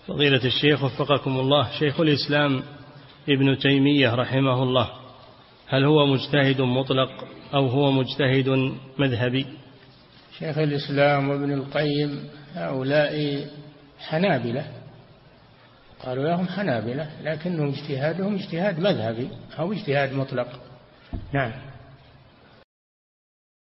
فضيلة الشيخ وفقكم الله، شيخ الإسلام ابن تيمية رحمه الله هل هو مجتهد مطلق أو هو مجتهد مذهبي؟ شيخ الإسلام وابن القيم هؤلاء حنابلة، قالوا لهم حنابلة، لكنهم اجتهادهم اجتهاد مذهبي أو اجتهاد مطلق. نعم.